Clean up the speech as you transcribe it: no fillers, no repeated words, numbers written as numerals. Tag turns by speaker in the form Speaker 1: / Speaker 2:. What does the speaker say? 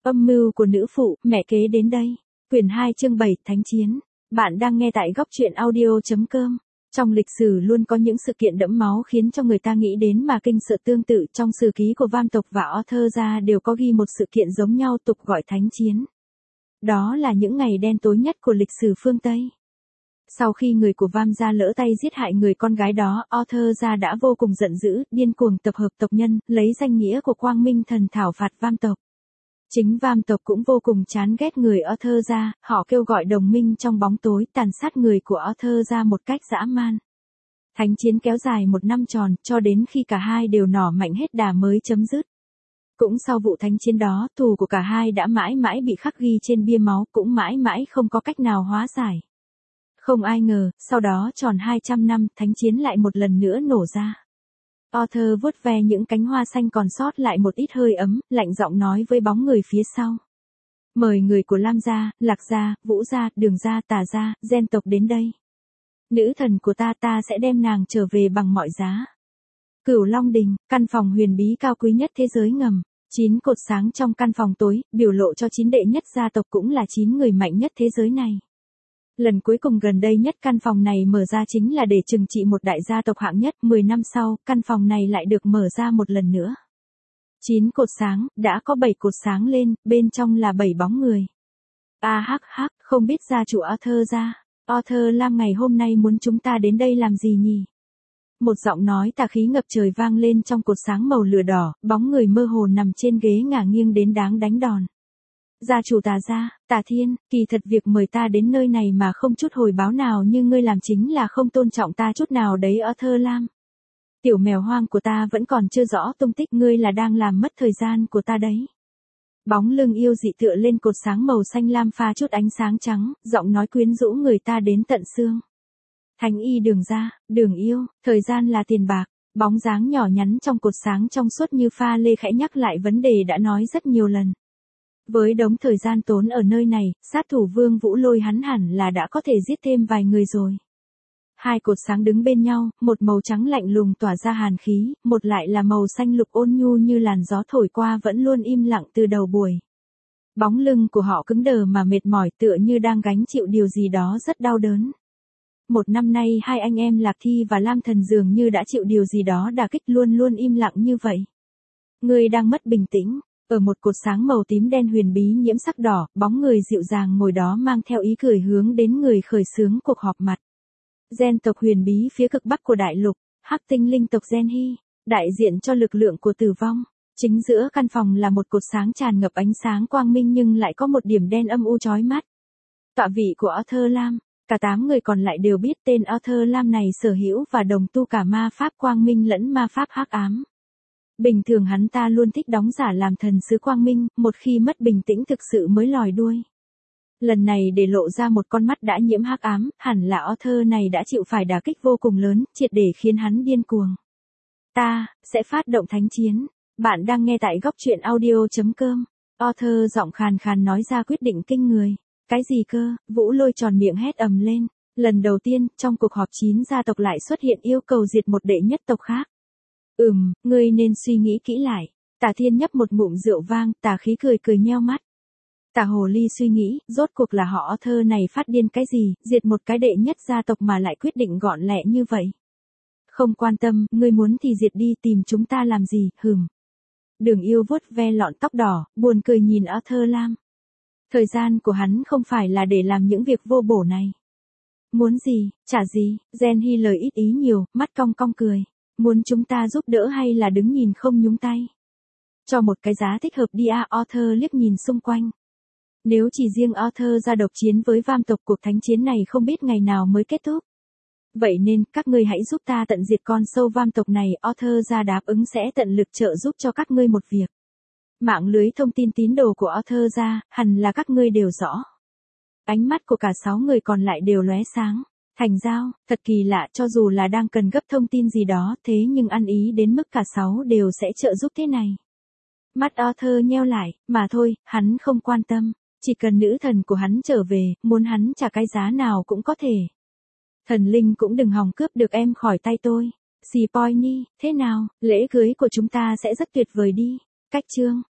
Speaker 1: Âm mưu của nữ phụ, mẹ kế đến đây. Quyển 2 chương 7, Thánh chiến. Bạn đang nghe tại góc truyện audio.com. Trong lịch sử luôn có những sự kiện đẫm máu khiến cho người ta nghĩ đến mà kinh sợ tương tự. Trong sử ký của Vam tộc và Arthur gia đều có ghi một sự kiện giống nhau, tục gọi thánh chiến. Đó là những ngày đen tối nhất của lịch sử phương Tây. Sau khi người của Vam gia lỡ tay giết hại người con gái đó, Arthur gia đã vô cùng giận dữ, điên cuồng tập hợp tộc nhân, lấy danh nghĩa của Quang Minh Thần thảo phạt Vam tộc. Chính Vam tộc cũng vô cùng chán ghét người Arthur gia, họ kêu gọi đồng minh trong bóng tối tàn sát người của Arthur gia một cách dã man. Thánh chiến kéo dài 1 năm tròn, cho đến khi cả hai đều nỏ mạnh hết đà mới chấm dứt. Cũng sau vụ thánh chiến đó, thù của cả hai đã mãi mãi bị khắc ghi trên bia máu, cũng mãi mãi không có cách nào hóa giải. Không ai ngờ, sau đó tròn 200 năm, thánh chiến lại một lần nữa nổ ra. Arthur vuốt ve những cánh hoa xanh còn sót lại một ít hơi ấm, lạnh giọng nói với bóng người phía sau. Mời người của Lam gia, Lạc gia, Vũ gia, Đường gia, Tà gia, Gen tộc đến đây. Nữ thần của ta sẽ đem nàng trở về bằng mọi giá. Cửu Long Đình, căn phòng huyền bí cao quý nhất thế giới ngầm. 9 cột sáng trong căn phòng tối, biểu lộ cho 9 đệ nhất gia tộc cũng là 9 người mạnh nhất thế giới này. Lần cuối cùng gần đây nhất căn phòng này mở ra chính là để trừng trị một đại gia tộc hạng nhất. 10 năm sau, căn phòng này lại được mở ra một lần nữa. 9 cột sáng, đã có 7 cột sáng lên, bên trong là 7 bóng người. Không biết gia chủ Arthur gia. Arthur Lam ngày hôm nay muốn chúng ta đến đây làm gì nhỉ? Một giọng nói tà khí ngập trời vang lên trong cột sáng màu lửa đỏ, bóng người mơ hồ nằm trên ghế ngả nghiêng đến đáng đánh đòn. Gia chủ Tà gia, Tà Thiên, kỳ thật việc mời ta đến nơi này mà không chút hồi báo nào như ngươi làm chính là không tôn trọng ta chút nào đấy Arthur Lam. Tiểu mèo hoang của ta vẫn còn chưa rõ tung tích, ngươi là đang làm mất thời gian của ta đấy. Bóng lưng yêu dị tựa lên cột sáng màu xanh lam pha chút ánh sáng trắng, giọng nói quyến rũ người ta đến tận xương. Thánh y Đường gia, Đường yêu, thời gian là tiền bạc. Bóng dáng nhỏ nhắn trong cột sáng trong suốt như pha lê khẽ nhắc lại vấn đề đã nói rất nhiều lần. Với đống thời gian tốn ở nơi này, sát thủ Vương Vũ Lôi hắn hẳn là đã có thể giết thêm vài người rồi. Hai cột sáng đứng bên nhau, một màu trắng lạnh lùng tỏa ra hàn khí, một lại là màu xanh lục ôn nhu như làn gió thổi qua vẫn luôn im lặng từ đầu buổi. Bóng lưng của họ cứng đờ mà mệt mỏi tựa như đang gánh chịu điều gì đó rất đau đớn. 1 năm nay hai anh em Lạc Thi và Lam Thần dường như đã chịu điều gì đó đả kích, luôn luôn im lặng như vậy. Người đang mất bình tĩnh. Ở một cột sáng màu tím đen huyền bí nhiễm sắc đỏ, bóng người dịu dàng ngồi đó mang theo ý cười hướng đến người khởi xướng cuộc họp mặt. Gen tộc huyền bí phía cực bắc của đại lục, Hắc tinh linh tộc Gen Hy, đại diện cho lực lượng của tử vong. Chính giữa căn phòng là một cột sáng tràn ngập ánh sáng quang minh nhưng lại có một điểm đen âm u chói mắt. Tọa vị của Arthur Lam, cả 8 người còn lại đều biết tên Arthur Lam này sở hữu và đồng tu cả ma pháp quang minh lẫn ma pháp hắc ám. Bình thường hắn ta luôn thích đóng giả làm thần sứ quang minh, một khi mất bình tĩnh thực sự mới lòi đuôi. Lần này để lộ ra một con mắt đã nhiễm hắc ám, hẳn là Arthur này đã chịu phải đả kích vô cùng lớn, triệt để khiến hắn điên cuồng. Ta sẽ phát động thánh chiến. Bạn đang nghe tại góc truyện audio.com. Arthur giọng khàn khàn nói ra quyết định kinh người. Cái gì cơ? Vũ Lôi tròn miệng hét ầm lên. Lần đầu tiên, trong cuộc họp 9 gia tộc lại xuất hiện yêu cầu diệt một đệ nhất tộc khác. Ngươi nên suy nghĩ kỹ lại. Tà Thiên nhấp một ngụm rượu vang, tà khí cười nheo mắt. Tà Hồ Ly suy nghĩ, rốt cuộc là họ Arthur này phát điên cái gì, diệt một cái đệ nhất gia tộc mà lại quyết định gọn lẹ như vậy. Không quan tâm, ngươi muốn thì diệt đi, tìm chúng ta làm gì, Đường yêu vuốt ve lọn tóc đỏ, buồn cười nhìn Arthur Lam. Thời gian của hắn không phải là để làm những việc vô bổ này. Muốn gì, trả gì, Gen Hy lời ít ý nhiều, mắt cong cong cười. Muốn chúng ta giúp đỡ hay là đứng nhìn không nhúng tay? Cho một cái giá thích hợp đi Arthur liếc nhìn xung quanh. Nếu chỉ riêng Arthur ra độc chiến với Vam tộc, cuộc thánh chiến này không biết ngày nào mới kết thúc. Vậy nên, các ngươi hãy giúp ta tận diệt con sâu Vam tộc này, Arthur ra đáp ứng sẽ tận lực trợ giúp cho các ngươi một việc. Mạng lưới thông tin tín đồ của Arthur ra, hẳn là các ngươi đều rõ. Ánh mắt của cả 6 người còn lại đều lóe sáng. Thành giao, thật kỳ lạ, cho dù là đang cần gấp thông tin gì đó, thế nhưng ăn ý đến mức cả 6 đều sẽ trợ giúp thế này. Mắt Arthur nheo lại, mà thôi, hắn không quan tâm, chỉ cần nữ thần của hắn trở về, muốn hắn trả cái giá nào cũng có thể. Thần linh cũng đừng hòng cướp được em khỏi tay tôi. Xì Poi Nhi, thế nào, lễ cưới của chúng ta sẽ rất tuyệt vời đi. Cách chương.